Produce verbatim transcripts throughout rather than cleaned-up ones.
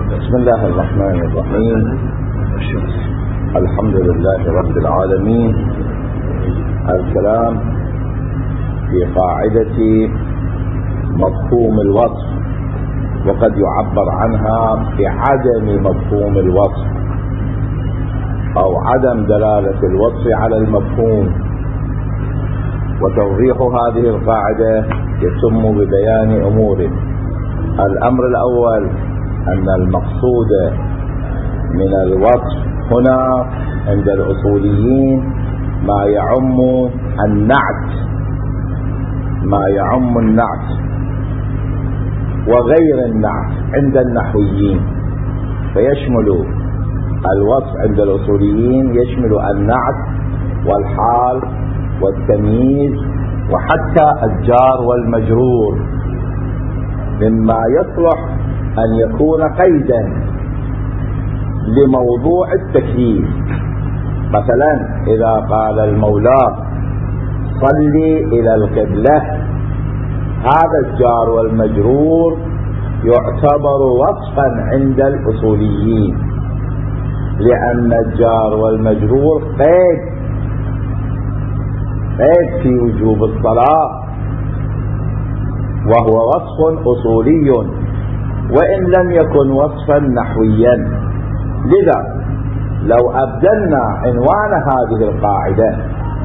بسم الله الرحمن الرحيم. الحمد لله رب العالمين. الكلام في قاعدة مفهوم الوصف، وقد يعبر عنها بعدم مفهوم الوصف أو عدم دلالة الوصف على المفهوم. وتوضيح هذه القاعدة يتم ببيان أمور. الأمر الأول أن المقصود من الوصف هنا عند الأصوليين ما يعم النعت، ما يعم النعت وغير النعت عند النحويين، فيشمل الوصف عند الأصوليين يشمل النعت والحال والتمييز وحتى الجار والمجرور، مما يصلح أن يكون قيدا لموضوع التكييف. مثلا إذا قال المولى صلي إلى القبلة، هذا الجار والمجرور يعتبر وصفا عند الأصوليين، لأن الجار والمجرور قيد قيد في وجوب الصلاة، وهو وصف أصولي وإن لم يكن وصفا نحويا. لذا لو أبدلنا عنوان هذه القاعدة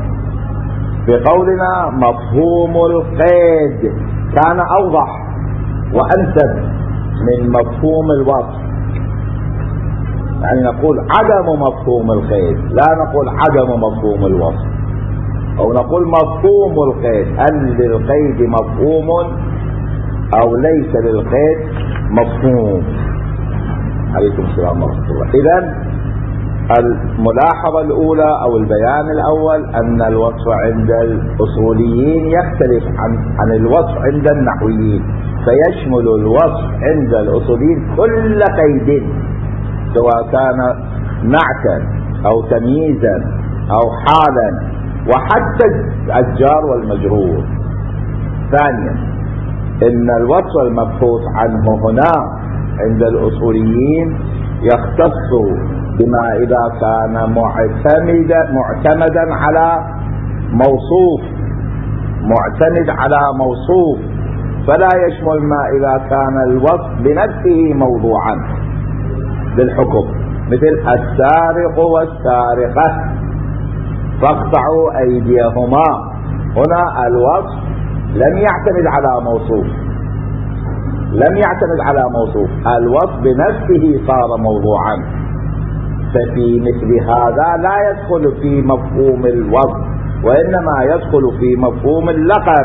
بقولنا مفهوم القيد كان أوضح وأنسب من مفهوم الوصف. يعني نقول عدم مفهوم القيد، لا نقول عدم مفهوم الوصف، أو نقول مفهوم القيد، هل للقيد مفهوم أو ليس للقيد مفهوم. عليكم السلام ورحمة الله. إذن الملاحظة الأولى أو البيان الأول أن الوصف عند الأصوليين يختلف عن, عن الوصف عند النحويين، فيشمل الوصف عند الأصوليين كل قيد سواء كان نعتا أو تمييزا أو حالا وحتى الجار والمجرور. ثانيا إن الوصف المبحوث عنه هنا عند الأصوليين يختص بما إذا كان معتمدا معتمدا على موصوف معتمد على موصوف، فلا يشمل ما إذا كان الوصف بنفسه موضوعا للحكم، مثل السارق والسارقة فاقطعوا أيديهما. هنا الوصف لم يعتمد على موصوف لم يعتمد على موصوف الوصف بنفسه صار موضوعا، ففي مثل هذا لا يدخل في مفهوم الوصف وإنما يدخل في مفهوم اللقب.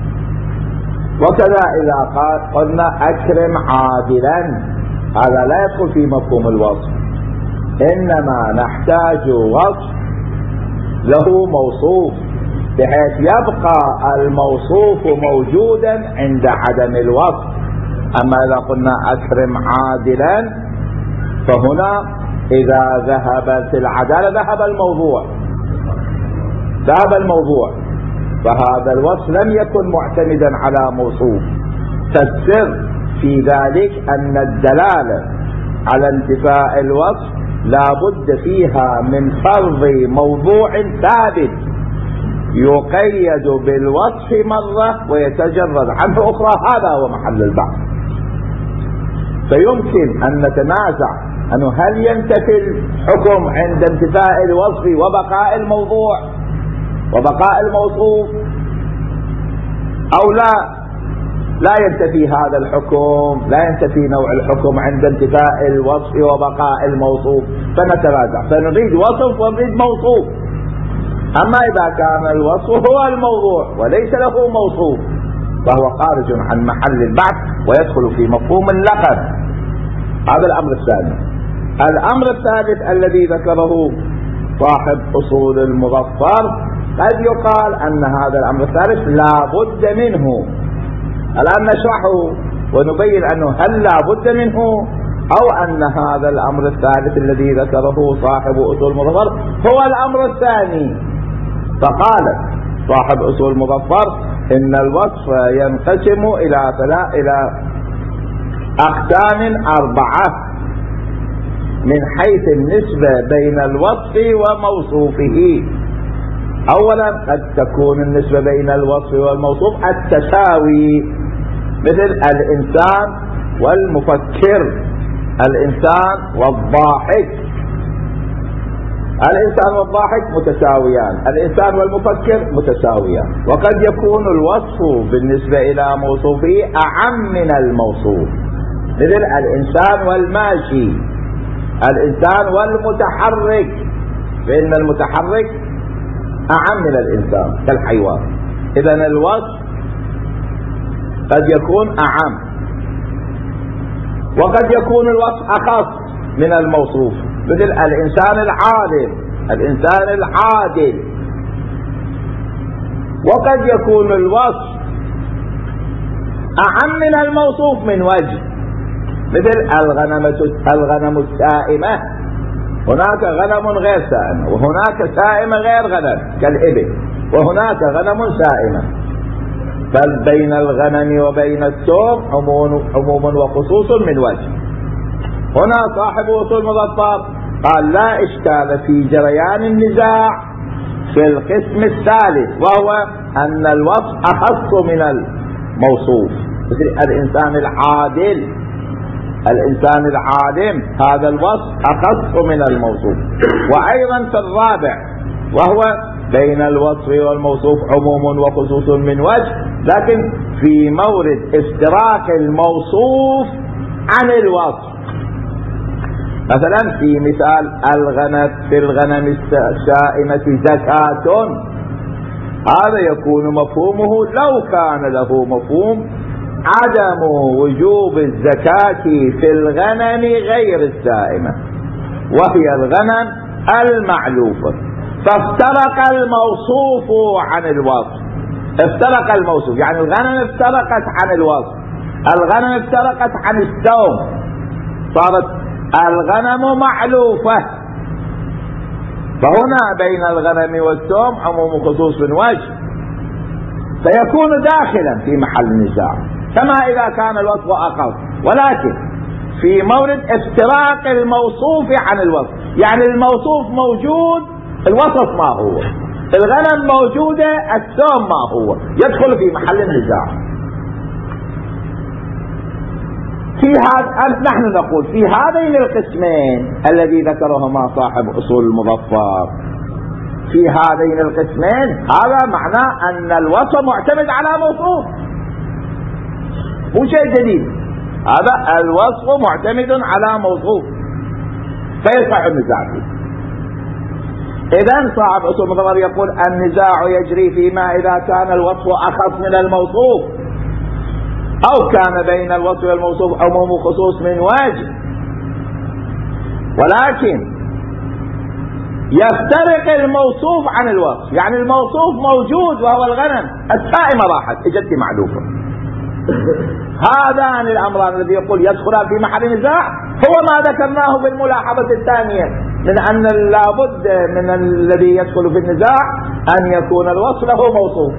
وكذا إذا قال قلنا أكرم عادلا، هذا لا يدخل في مفهوم الوصف، إنما نحتاج وصف له موصوف بحيث يبقى الموصوف موجودا عند عدم الوصف. أما إذا قلنا أكرم عادلا فهنا إذا ذهبت العدالة ذهب الموضوع ذهب الموضوع فهذا الوصف لم يكن معتمدا على موصوف. فالسر في ذلك أن الدلالة على انتفاء الوصف لا بد فيها من فرض موضوع ثابت يقيد بالوصف مرة ويتجرد عنه أخرى، هذا هو محل البحث. فيمكن أن نتنازع أنه هل ينتفي الحكم عند انتفاء الوصف وبقاء الموضوع وبقاء الموصوف أو لا لا ينتفي هذا الحكم، لا ينتفي نوع الحكم عند انتفاء الوصف وبقاء الموصوف. فنتنازع، فنريد وصف ونريد موصوف. أما إذا كان الوصف هو الموضوع وليس له موصوف فهو خارج عن محل البحث ويدخل في مفهوم اللقب. هذا الأمر الثاني. الأمر الثالث الذي ذكره صاحب أصول المظفر، قد يقال أن هذا الأمر الثالث لا بد منه. الآن نشرحه ونبين أنه هل لا بد منه أو أن هذا الأمر الثالث الذي ذكره صاحب أصول المظفر هو الأمر الثاني. فقال صاحب أصول المظفر إن الوصف ينقسم إلى إلى أقسام أربعة. من حيث النسبة بين الوصف وموصوفه. أولا قد تكون النسبة بين الوصف والموصوف التساوي، مثل الإنسان والمفكر، الإنسان والضاحك. الإنسان والضاحك متساويان، الإنسان والمفكر متساويان. وقد يكون الوصف بالنسبة إلى موصوفه أعم من الموصوف، مثل الإنسان والماشي، الإنسان والمتحرك، فإن المتحرك أعم من الإنسان كالحيوان. إذن الوصف قد يكون أعم، وقد يكون الوصف أخص من الموصوف، مثل الإنسان العادل، الإنسان العادل. وقد يكون الوصف أعم من الموصوف من وجه، مثل الغنم الغنم السائمة، هناك غنم غير سائمة، وهناك سائمة غير غنم كالإبل، وهناك غنم سائمة. بل بين الغنم وبين السوم عموم وخصوص من وجه. هنا صاحب أصول مظفر قال لا إشكال في جريان النزاع في القسم الثالث، وهو أن الوصف أخص من الموصوف، مثل الإنسان العادل، الإنسان العالم، هذا الوصف أخص من الموصوف. وأيضا في الرابع، وهو بين الوصف والموصوف عموم وخصوص من وجه، لكن في مورد افتراق الموصوف عن الوصف. مثلا في مثال الغنم في الغنم السائمة زكاة، هذا يكون مفهومه لو كان له مفهوم عدم وجوب الزكاة في الغنم غير السائمة، وهي الغنم المعلوفة. فافترق الموصوف عن الوصف، افترق الموصوف يعني الغنم افترقت عن الوصف، الغنم افترقت عن السوم، صارت الغنم معلوفة. فهنا بين الغنم والسوم عموم خصوص من وجه، فيكون داخلا في محل النزاع كما إذا كان الوصف أخص، ولكن في مورد افتراق الموصوف عن الوصف، يعني الموصوف موجود الوصف ما هو، الغنم موجودة السوم ما هو، يدخل في محل النزاع. في هذا نحن نقول في هذين القسمين الذي ذكرهما صاحب أصول المظفر، في هذين القسمين هذا معناه أن الوصف معتمد على موصوف، مو شيء جديد، هذا الوصف معتمد على موصوف فيصح النزاع فيه. إذن صاحب أصول المظفر يقول النزاع يجري فيما إذا كان الوصف أخص من الموصوف، أو كان بين الوصف والموصوف عموم خصوص من وجه، ولكن يفترق الموصوف عن الوصف، يعني الموصوف موجود وهو الغنم، السائمة راحت اجت معلوفة. هذان الأمران الذي يقول يدخلان في محل نزاع هو ما ذكرناه بالملاحظة الثانية من أن لابد من الذي يدخل في النزاع أن يكون الوصف له موصوف.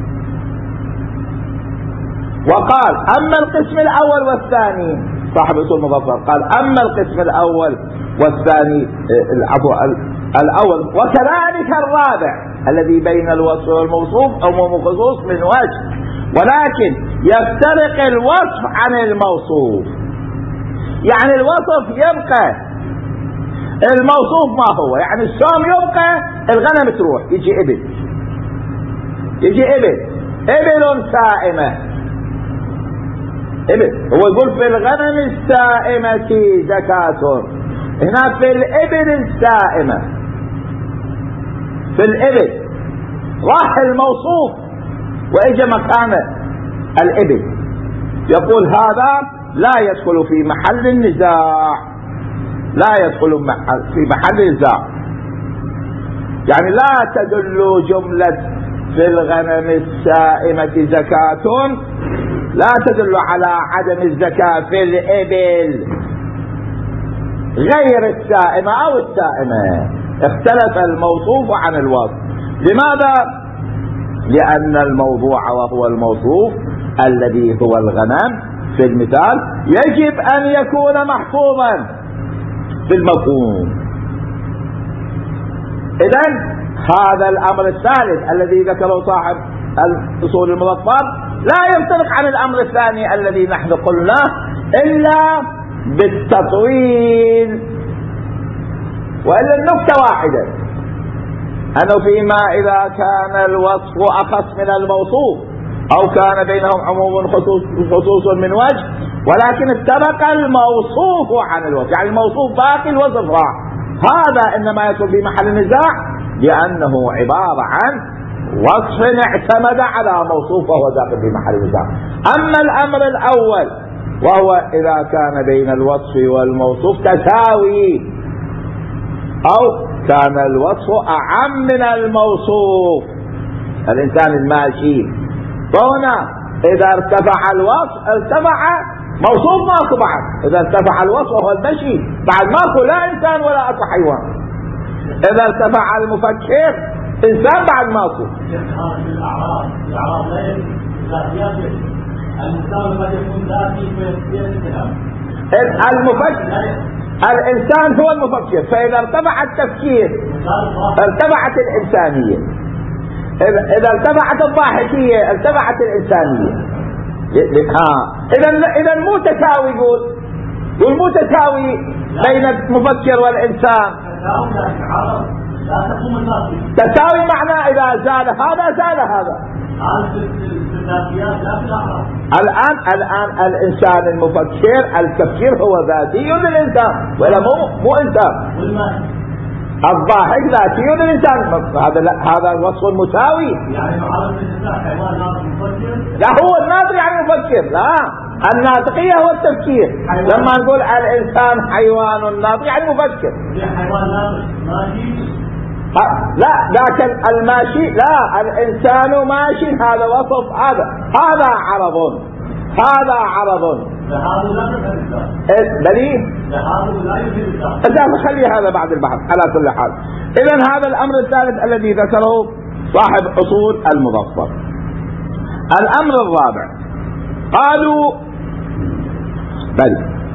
وقال أما القسم الأول والثاني، صاحب أصول المظفر قال أما القسم الأول والثاني الأول وكذلك الرابع الذي بين الوصف والموصوف عموم خصوص من وجه، ولكن يفترق الوصف عن الموصوف، يعني الوصف يبقى الموصوف ما هو، يعني السوم يبقى الغنم تروح، يجي إبل، يجي إبل إبل سائمة، إبل، هو يقول في الغنم السائمة زكاة، هنا في الإبل السائمة، في الإبل راح الموصوف وإجا مكان الإبل، يقول هذا لا يدخل في محل النزاع، لا يدخل في محل النزاع، يعني لا تدل جملة في الغنم السائمة زكاة لا تدل على عدم الزكاة في الإبل غير السائمة أو السائمة، اختلف الموصوف عن الوصف. لماذا؟ لأن الموضوع وهو الموصوف الذي هو الغنم في المثال يجب أن يكون محفوظا، في المفهوم. إذن هذا الأمر الثالث الذي ذكره صاحب الأصول المظفر لا يفترق عن الأمر الثاني الذي نحن قلناه إلا بالتطويل، وإلا النكتة واحدة، أنه فيما إذا كان الوصف أخص من الموصوف أو كان بينهم عموم خصوص, خصوص من وجه، ولكن اتفق الموصوف عن الوصف، يعني الموصوف باقي الوصف راح، هذا إنما يكون في محل النزاع لأنه عبارة عن وصف اعتمد على موصوف وهو داخل في محل النزاع. أما الأمر الأول وهو إذا كان بين الوصف والموصوف تساوي أو كان الوصف أعم من الموصوف، الإنسان الماشي، فهنا إذا ارتفع الوصف ارتفع موصوف ماكو بعد، إذا ارتفع الوصف وهو المشي بعد ماكو لا إنسان ولا أكو حيوان، إذا ارتفع المفكر إنسان بعد ماكو. الأعراض الأعراض لا ذاتيات، الإنسان قد يكون ذاتي في الكلام، المفكر الإنسان هو المفكر، فإذا ارتفع التفكير ارتفعت الإنسانية، إذا ارتفعت الضاحكية ارتفعت الإنسانية. ها إذا إذا مو تساوي، يقول يقول مو تساوي بين المفكر والإنسان، تساوي معناه إذا زال هذا زال هذا. الآن الآن الإنسان المفكر التفكير هو ذاتي للإنسان ولا مو مو إنسان، الضاحك ذاتي للإنسان، هذا لا هذا وصف مساوي. يعني معرفة الإنسان حيوان ناطق مفكر؟ لا هو الناطق يعني مفكر، لا الناطقية هو التفكير. لما نقول الإنسان حيوان ناطق يعني مفكر. حيوان ناطق ماشي؟ لا لكن الماشي لا، الإنسان ماشي هذا وصف، هذا هذا عرض، هذا عرض هذا لا يفهم دليل، هذا لا يفهم. إذا خلي هذا بعد البحث على كل حال. إذن هذا الأمر الثالث الذي ذكره صاحب أصول المظفر. الأمر الرابع قالوا بل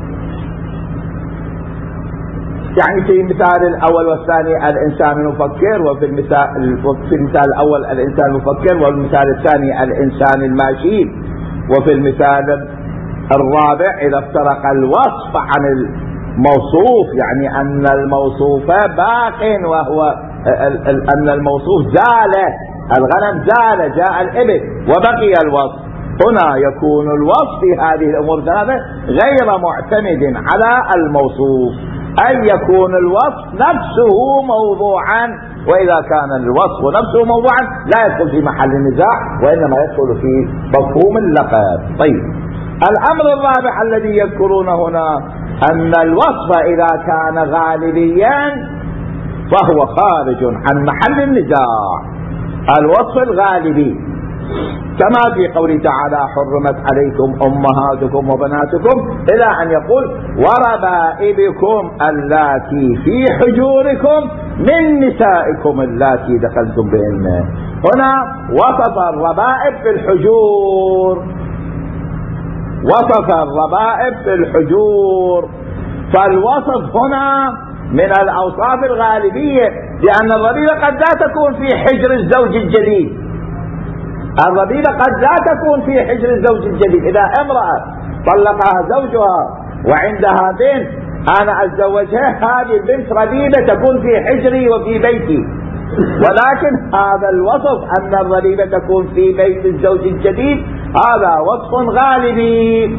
يعني في المثال الأول والثاني الإنسان مفكر، وفي المثال في المثال الأول الإنسان مفكر، والمثال الثاني الإنسان الماشي، وفي المثال الرابع إذا افترق الوصف عن الموصوف يعني أن الموصوف باق وهو أن الموصوف زال، الغنم زال جاء الإبل وبقي الوصف، هنا يكون الوصف في هذه الأمور الثلاثة غير معتمد على الموصوف، أن يكون الوصف نفسه موضوعا، وإذا كان الوصف نفسه موضوعا لا يدخل في محل النزاع وإنما يدخل في مفهوم اللقب. طيب الأمر الرابع الذي يذكرونه هنا أن الوصف إذا كان غالبيا فهو خارج عن محل النزاع، الوصف الغالبي كما في قوله تعالى حرمت عليكم أمهاتكم وبناتكم إلى أن يقول وربائبكم اللاتي في حجوركم من نسائكم اللاتي دخلتم بهن. هنا وصف الربائب في الحجور، وصف الربائب في الحجور، فالوصف هنا من الأوصاف الغالبية، لأن الربيبة قد لا تكون في حجر الزوج الجديد، الربيبة قد لا تكون في حجر الزوج الجديد. إذا امرأة طلقها زوجها وعندها بنت أنا أتزوجها، هذه البنت ربيبة تكون في حجري وفي بيتي، ولكن هذا الوصف أن الربيبة تكون في بيت الزوج الجديد هذا وصف غالبي،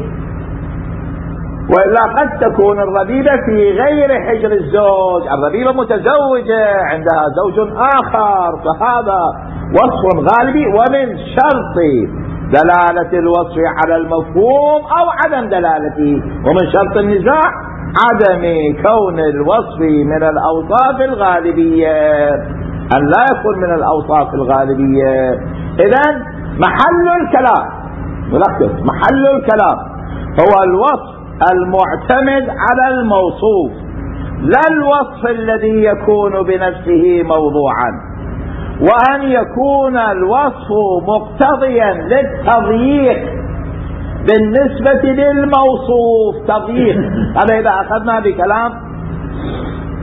وإلا قد تكون الربيبة في غير حجر الزوج، الربيبة متزوجة عندها زوج آخر، فهذا وصف غالبي. ومن شرط دلالة الوصف على المفهوم أو عدم دلالته، ومن شرط النزاع عدم كون الوصف من الأوصاف الغالبية، أن لا يكون من الأوصاف الغالبية. إذن محل الكلام ملخص محل الكلام هو الوصف المعتمد على الموصوف، لا الوصف الذي يكون بنفسه موضوعا، وأن يكون الوصف مقتضيا للتضييق بالنسبة للموصوف، تضييق. هذا إذا أخذنا بكلام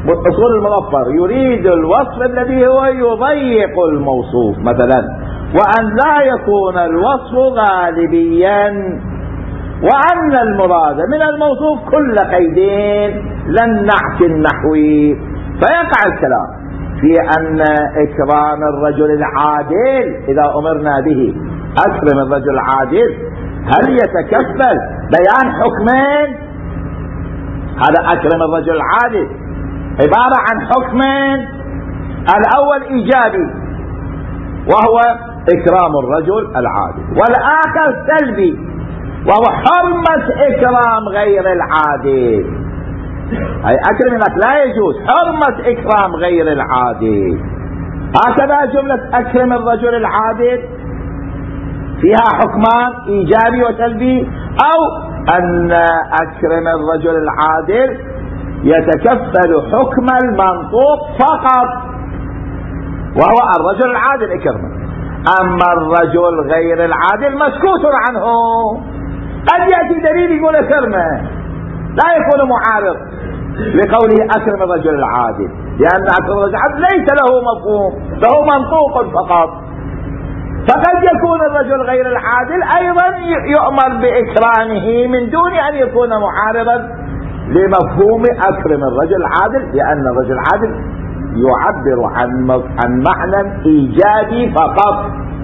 أصول المظفر يريد الوصف الذي هو يضيق الموصوف مثلا، وأن لا يكون الوصف غالبيا، وأن المراد من الموصوف كل قيدين للنعت النحوي. فيقع الكلام في أن إكرام الرجل العادل إذا أمرنا به أكرم الرجل العادل هل يتكفل بيان حكمين؟ هذا أكرم الرجل العادل عبارة عن حكمين، الأول إيجابي وهو إكرام الرجل العادل، والآخر سلبي وهو حرمة إكرام غير العادل. أي أكرمك لا يجوز، حرمة إكرام غير العادل. هكذا جملة أكرم الرجل العادل فيها حكمان إيجابي وسلبي، أو أن أكرم الرجل العادل يتكفل حكم المنطوق فقط وهو الرجل العادل إكرمه، أما الرجل غير العادل مسكوت عنه. قد يأتي دليل يقول أكرمه لا يكون معارض لقوله أكرم الرجل العادل، لأن أكرم الرجل العادل ليس له مفهوم، له منطوق فقط. فقد يكون الرجل غير العادل أيضا يؤمر بإكرامه من دون أن يكون معارضا لمفهوم أكرم الرجل العادل، لأن الرجل العادل يعبر عن عن معنى إيجابي فقط.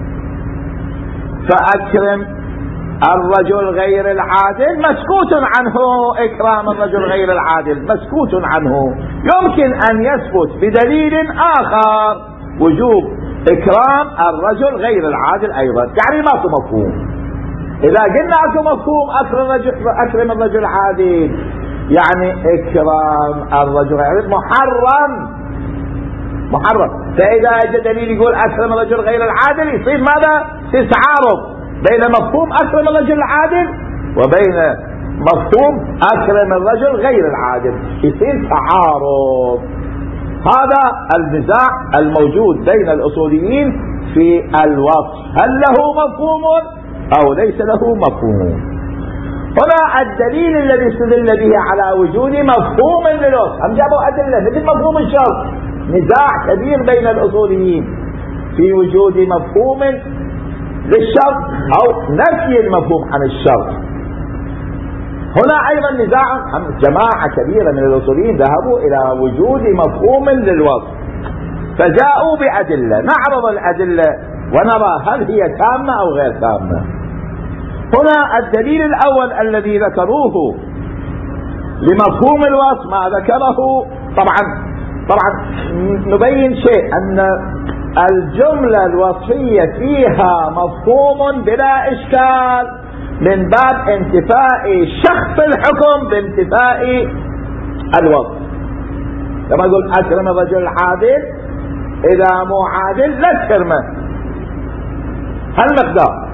فأكرم الرجل غير العادل مسكوت عنه، إكرام الرجل غير العادل مسكوت عنه. يمكن أن يثبت بدليل آخر وجوب إكرام الرجل غير العادل أيضا، يعني ماكو مفهوم. إذا قلنا اكو مفهوم أكرم الرجل, أكرم الرجل العادل يعني إكرام الرجل غير العادل محرم محرم. فإذا اجى دليل يقول أكرم الرجل غير العادل يصير ماذا؟ يصير تعارض بين مفهوم أكرم الرجل العادل وبين مفهوم أكرم الرجل غير العادل، يصير تعارض. هذا النزاع الموجود بين الأصوليين في الوصف، هل له مفهوم أو ليس له مفهوم. هنا الدليل الذي استدل به على وجود مفهوم للوصف، هم جابوا أدلة مثل مفهوم الشرط. نزاع كبير بين الأصوليين في وجود مفهوم للشرط أو نفي المفهوم عن الشرط. هنا أيضا نزاع، جماعة كبيرة من الأصوليين ذهبوا إلى وجود مفهوم للوصف فجاءوا بأدلة، نعرض الأدلة ونرى هل هي تامة أو غير تامة. هنا الدليل الأول الذي ذكروه لمفهوم الوصف ما ذكره، طبعا طبعا نبين شيء أن الجملة الوصفية فيها مفهوم بلا إشكال من باب انتفاء شخص الحكم بانتفاء الوصف. لما يقول أكرم الرجل العادل إذا مو عادل لا تكرمه، هالمقدار،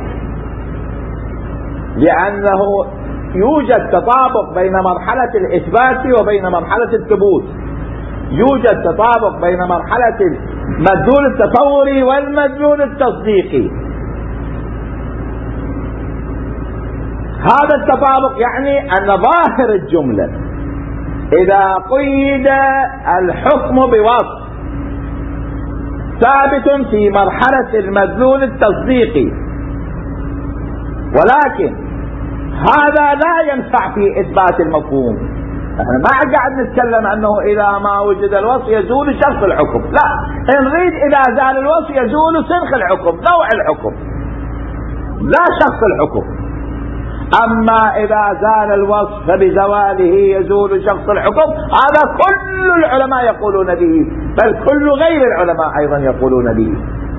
لأنه يوجد تطابق بين مرحلة الإثبات وبين مرحلة الثبوت، يوجد تطابق بين مرحلة المدلول التصوري والمدلول التصديقي. هذا التطابق يعني أن ظاهر الجملة إذا قيد الحكم بوصف ثابت في مرحلة المدلول التصديقي، ولكن هذا لا ينفع في إثبات المفهوم. احنا ما قاعد نتكلم أنه إذا ما وجد الوصف يزول شخص الحكم، لا، نريد إذا زال الوصف يزول سنخ الحكم، نوع الحكم لا شخص الحكم. أما إذا زال الوصف فبزواله يزول شخص الحكم، هذا كل العلماء يقولون به، بل كل غير العلماء أيضا يقولون به.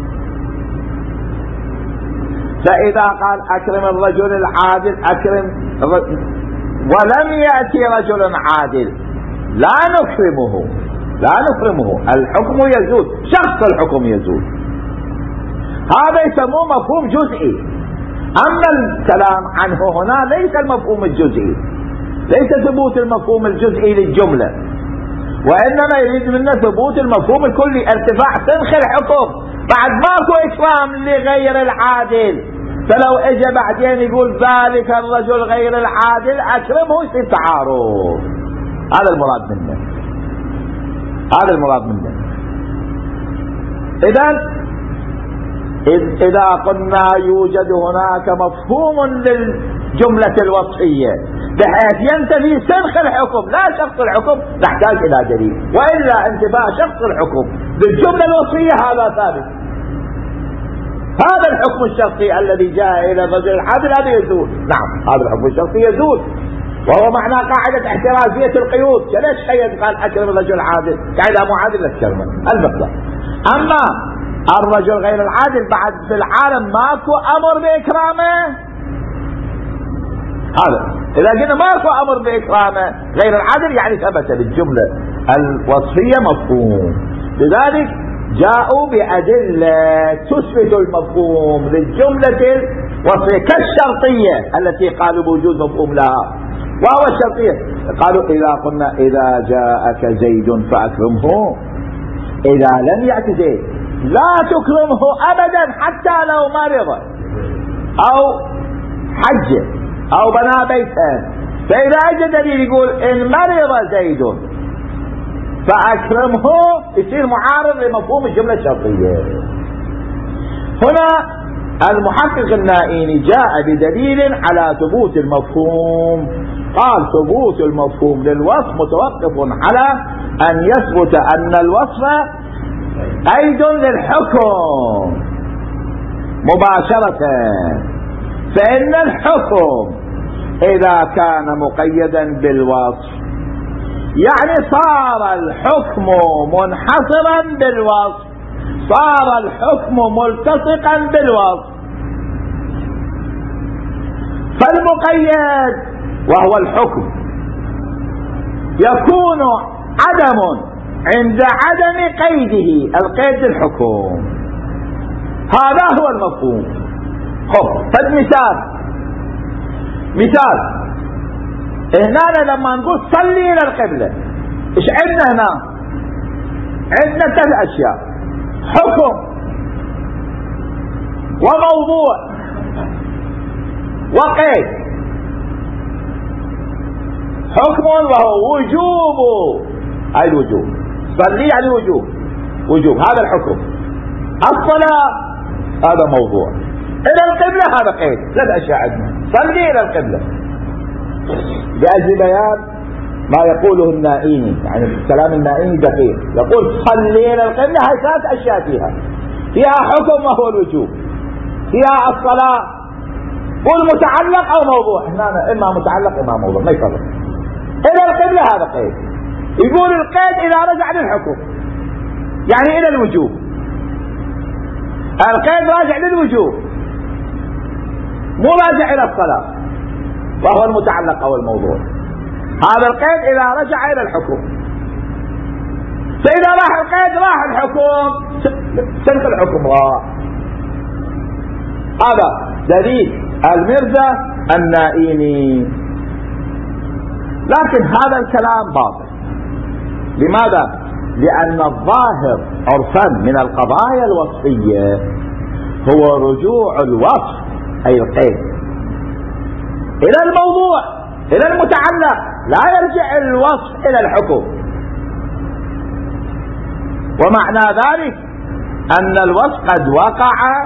فإذا قال أكرم الرجل العادل أكرم الرجل ولم يأتي رجل عادل لا نكرمه لا نكرمه الحكم يزول، شخص الحكم يزول. هذا يسموه مفهوم جزئي. أما الكلام عنه هنا ليس المفهوم الجزئي، ليس ثبوت المفهوم الجزئي للجملة، وإنما يريد منا ثبوت المفهوم الكلي، ارتفاع سنخ الحكم. بعد ماكو إكرام لغير العادل، فلو اجى بعدين يقول ذلك الرجل غير العادل أكرمه، يصير تعارض. هذا المراد منه. هذا المراد منه. إذن إذا قلنا يوجد هناك مفهوم للجملة الوصفية بحيث ينتفي سنخ الحكم لا شخص الحكم، نحتاج إلى دليل، وإلا انتفاء شخص الحكم بالجملة الوصفية هذا ثابت. هذا الحكم الشخصي الذي جاء إلى الرجل العادل هذا يزول. نعم هذا الحكم الشخصي يزول، وهو معنى قاعدة احترازية القيود. ليش قيد قال أكرم الرجل العادل؟ قاعدة معادل للكلمة المقدار. أما الرجل غير العادل بعد في العالم ماكو أمر بإكرامه. هذا إذا قلنا ماكو أمر بإكرامه غير العادل يعني ثبت بالجملة الوصفية مفهوم. لذلك جاءوا بأدلة تثبت المفهوم للجملة الوصفية كالشرطية التي قالوا بوجود مفهوم لها، وهو الشرطية. قالوا إذا قلنا إذا جاءك زيد فأكرمه، إذا لم يأتي زيد لا تكرمه أبدا حتى لو مرض أو حج أو بنى بيتا. فإذا أجد دليل يقول إن مرض زيد فأكرمه يصير معارض لمفهوم الجملة الشرطية. هنا المحقق النائيني جاء بدليل على ثبوت المفهوم. قال ثبوت المفهوم للوصف متوقف على أن يثبت أن الوصف قيد للحكم مباشرة. فإن الحكم إذا كان مقيدا بالوصف يعني صار الحكم منحصرا بالوصف، صار الحكم ملتصقا بالوصف. فالمقيد وهو الحكم يكون عدم عند عدم قيده القيد الحكم. هذا هو المفهوم. خب فالمثال مثال هنا لما نقول صلي الى القبلة ايش عندنا هنا؟ عندنا ثلاث اشياء: حكم وموضوع وقيد. حكم وهو وجوب، اي الوجوب، صلي يعني وجوب، وجوب هذا الحكم. الصلاة هذا موضوع، الى القبلة هذا قيد. ثلاث اشياء عندنا: صلي الى القبلة لأجل بيان ما يقوله النائيني، يعني الكلام النائيني دقيق. يقول صلي الى القبلة هاي ثلاث اشياء فيها فيها حكم وهو الوجوب، فيها الصلاة والمتعلق او موضوع. هنا اما متعلق اما موضوع ما يفرق. الى القبلة هذا قيد. يقول القيد اذا رجع للحكم يعني الى الوجوب. القيد راجع للوجوب مو راجع الى الصلاة وهو المتعلق او الموضوع. هذا القيد اذا رجع الى الحكم. فاذا راح القيد راح الحكم، سلك الحكم راح. هذا دليل المرزا النائيني. لكن هذا الكلام باطل. لماذا؟ لأن الظاهر عرفا من القضايا الوصفية هو رجوع الوصف أي القيد إلى الموضوع إلى المتعلق، لا يرجع الوصف إلى الحكم. ومعنى ذلك أن الوصف قد وقع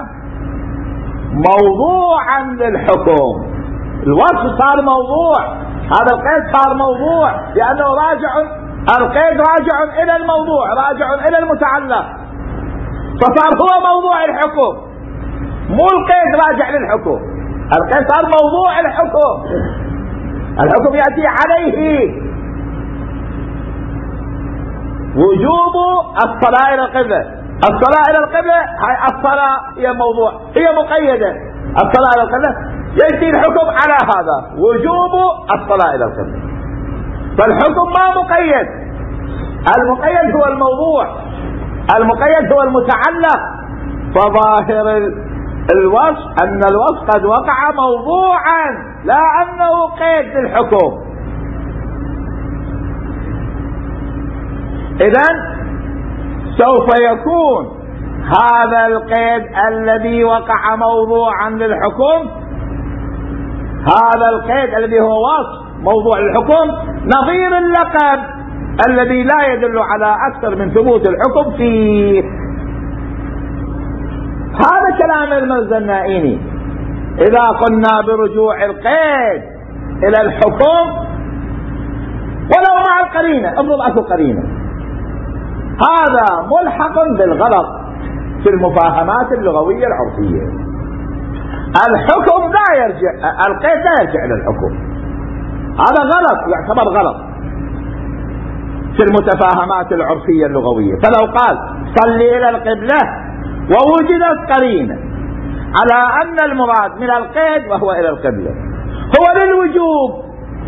موضوعا للحكم. الوصف صار موضوع، هذا القيد صار موضوع لأنه راجع، القيد راجع إلى الموضوع، راجع إلى المتعلق، فصار هو موضوع الحكم مو القيد راجع للحكم. القيد صار موضوع الحكم، الحكم يأتي عليه وجوب الصلاة إلى القبلة. الصلاة إلى القبلة هاي الصلاة هي موضوع، هي مقيدة. الصلاة إلى القبلة يأتي الحكم على هذا وجوب الصلاة إلى القبلة. فالحكم ما مقيد، المقيد هو الموضوع، المقيد هو المتعلق. فظاهر الوصف أن الوصف قد وقع موضوعا لا أنه قيد للحكم. إذن سوف يكون هذا القيد الذي وقع موضوعا للحكم، هذا القيد الذي هو وصف موضوع الحكم، نظير اللقب الذي لا يدل على أكثر من ثبوت الحكم فيه. هذا كلام المرزا النائيني. إذا قلنا برجوع القيد إلى الحكم ولو مع القرينة، افرض أكو قرينة، هذا ملحق بالغلط في المفاهمات اللغوية العرفية. الحكم لا يرجع، القيد لا يرجع إلى الحكم، هذا غلط، يعتبر غلط في المتفاهمات العرفية اللغوية. فلو قال صلي إلى القبلة ووجدت قرينة على أن المراد من القيد وهو إلى القبلة هو للوجوب،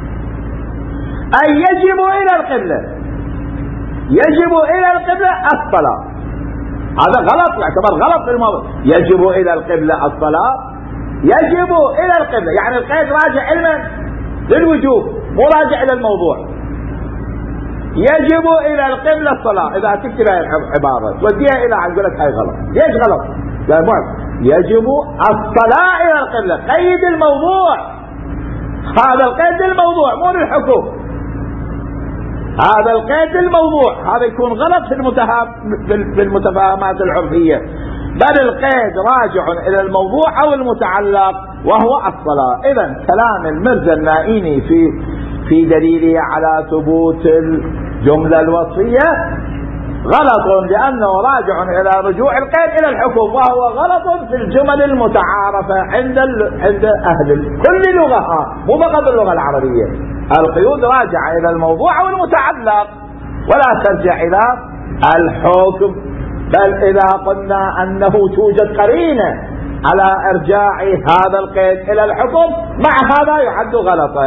أي يجب إلى القبلة، يجب إلى القبلة الصلاة، هذا غلط، يعتبر غلط في الموضوع. يجب إلى القبلة الصلاة، يجب إلى القبلة، يعني القيد راجع علما للوجوب مو راجع إلى الموضوع. يجب إلى القبلة الصلاة، إذا تكتب عبارة توديها إلى عن قولك هاي غلط. ليش غلط؟ لا معك. يجب الصلاة إلى القبلة، قيد الموضوع، هذا القيد الموضوع مو للحكم، هذا القيد الموضوع، هذا يكون غلط في المتفاهمات العرفية، بل القيد راجع إلى الموضوع أو المتعلق وهو الصلاة. إذن كلام المرزا النائيني في في دليله على ثبوت الجملة الوصفية غلط، لأنه راجع إلى رجوع القيد إلى الحكم، وهو غلط في الجمل المتعارفة عند عند أهل كل لغة، مو فقط اللغة العربية. القيود راجعة إلى الموضوع أو المتعلق ولا ترجع إلى الحكم. بل إذا قلنا أنه توجد قرينة على إرجاع هذا القيد إلى الحكم، مع هذا يعد غلطا،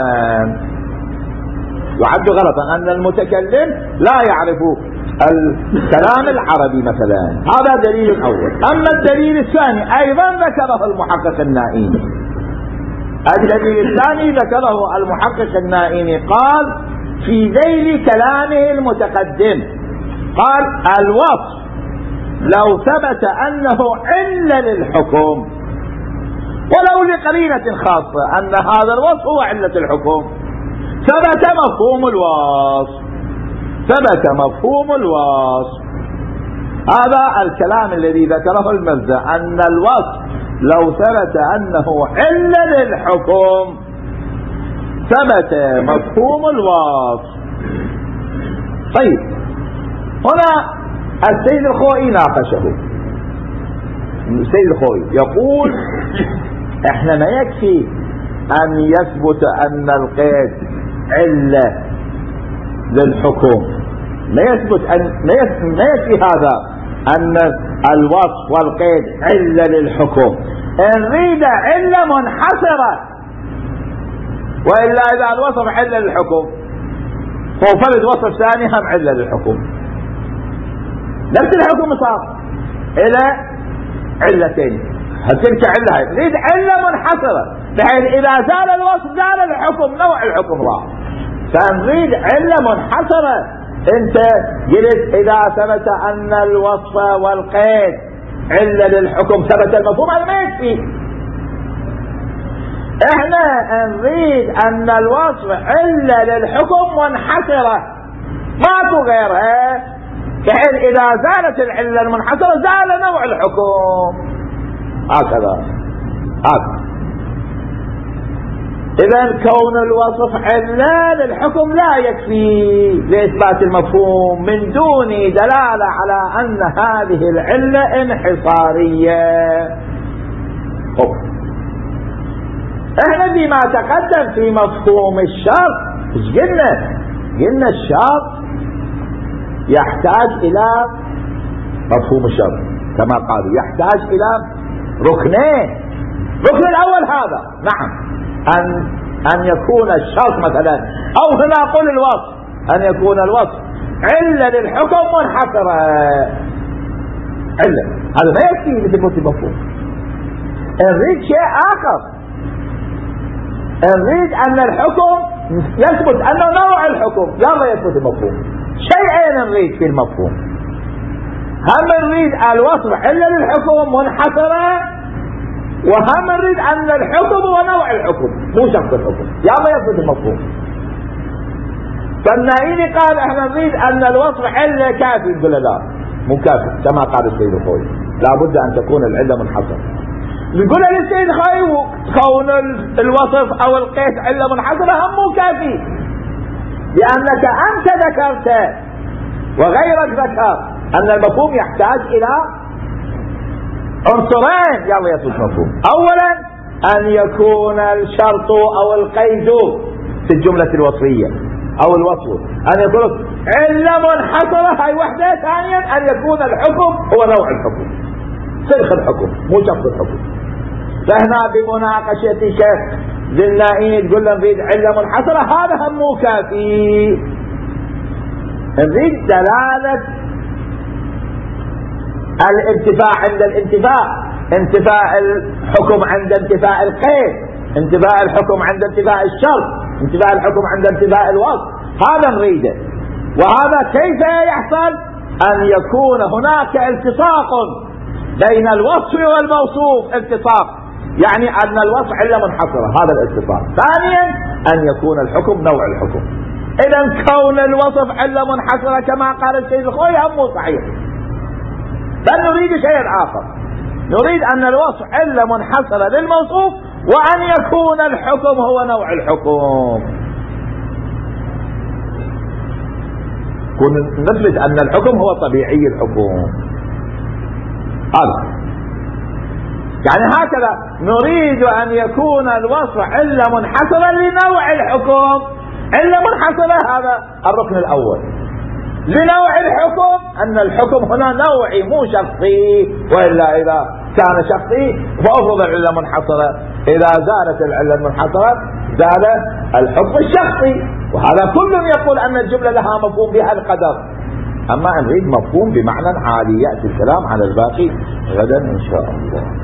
يعد غلطا أن المتكلم لا يعرف الكلام العربي مثلا. هذا دليل أول. أما الدليل الثاني أيضا ذكره المحقق النائيني، الدليل الثاني ذكره المحقق النائيني، قال في ذيل كلامه المتقدم، قال الوصف لو ثبت أنه علة للحكم ولو لقرينة خاصة أن هذا الوصف هو علة الحكم، ثبت مفهوم الوصف، ثبت مفهوم الوصف. هذا الكلام الذي ذكره المرزا، أن الوصف لو ثبت أنه علة للحكم ثبت مفهوم الوصف. طيب، هنا السيد الخوئي ناقشه. السيد الخوئي يقول احنا ما يكفي أن يثبت أن القيد علة للحكم، ما يثبت أن ما يكفي هذا أن الوصف والقيد علة للحكم، نريد علة منحصرة، وإلا إذا الوصف علة للحكم هو فرد وصف ثاني هم علة للحكم، نفس الحكم صار إلى علتين، تلك علة، نريد علة منحصرة بحيث إذا زال الوصف زال الحكم، نوع الحكم راح، فنريد علة منحصرة. انت قلت اذا ثبت ان الوصف والقيد علة للحكم ثبت المفهوم، هذا ما يكفي. احنا نريد ان الوصف علة للحكم منحصرة ماكو غيرها، بحيث اذا زالت العلة المنحصرة زال نوع الحكم، هكذا هكذا. إذن كون الوصف علة للحكم لا يكفي لإثبات المفهوم من دون دلالة على أن هذه العلة انحصارية. احنا فيما تقدم في مفهوم الشرط ايش قلنا؟ قلنا الشرط يحتاج إلى مفهوم الشرط كما قالوا، يحتاج إلى ركنين. الركن الأول هذا نعم أن أن يكون الشرط مثلا، أو هنا قل الوصف، أن يكون الوصف علة للحكم منحصرة، علة، هذا ما يكفي لثبوت المفهوم. نريد شيء آخر، نريد أن الحكم يثبت أنه نوع الحكم لا يثبت المفهوم. شيئين نريد في المفهوم، هم نريد الوصف علة للحكم منحصرة، وهم نريد أن الحكم هو نوع الحكم مو شخص الحكم، يا ما يثبت المفهوم. فالنائين قال احنا نريد ان الوصف علة كافي، نقول لا مو كافي كما قال السيد الخوي، لابد ان تكون العلة منحصرة. نقول للسيد الخوي كون الوصف او القيد علة منحصرة هم مو كافي، لانك انت ذكرت وغيرك ذكر ان المفهوم يحتاج الى عنصرين يلا يصبح مفهوم. اولا ان يكون الشرط او القيد في الجملة الوصفية او الوصف ان يكون علة منحصرة، هاي وحدة. ثانيا ان يكون الحكم هو نوع الحكم، صرخ الحكم مو شخص الحكم. فهنا بمناقشة شيخ ذي النائين تقول لهم نريد علة منحصرة، هذا هم مو كافي، نريد دلالة الانتفاع عند الانتفاع، انتفاء الحكم عند انتفاء القيد، انتفاء الحكم عند انتفاء الشرط، انتفاء الحكم عند انتفاء الوصف، هذا نريده. وهذا كيف يحصل؟ ان يكون هناك التصاق بين الوصف والموصوف، التصاق يعني ان الوصف علة منحصرة، هذا الالتصاق. ثانيا ان يكون الحكم نوع الحكم. اذا كون الوصف علة منحصرة كما قال السيد الخوي هم مو صحيح، بل نريد شيئا اخر، نريد ان الوصف علة منحصرة للموصوف وان يكون الحكم هو نوع الحكم. نثبت ان الحكم هو طبيعي الحكم، هذا يعني هكذا نريد ان يكون الوصف علة منحصرة لنوع الحكم. علة منحصرة هذا الركن الاول. لنوع الحكم ان الحكم هنا نوعي مو شخصي، والا اذا كان شخصي فافرض العلة منحصرة، اذا زالت العلة المنحصرة زال الحكم الشخصي. وهذا كل يقول ان الجملة لها مفهوم بها القدر، اما نريد مفهوم بمعنى عالي. يأتي الكلام على الباقي غدا ان شاء الله.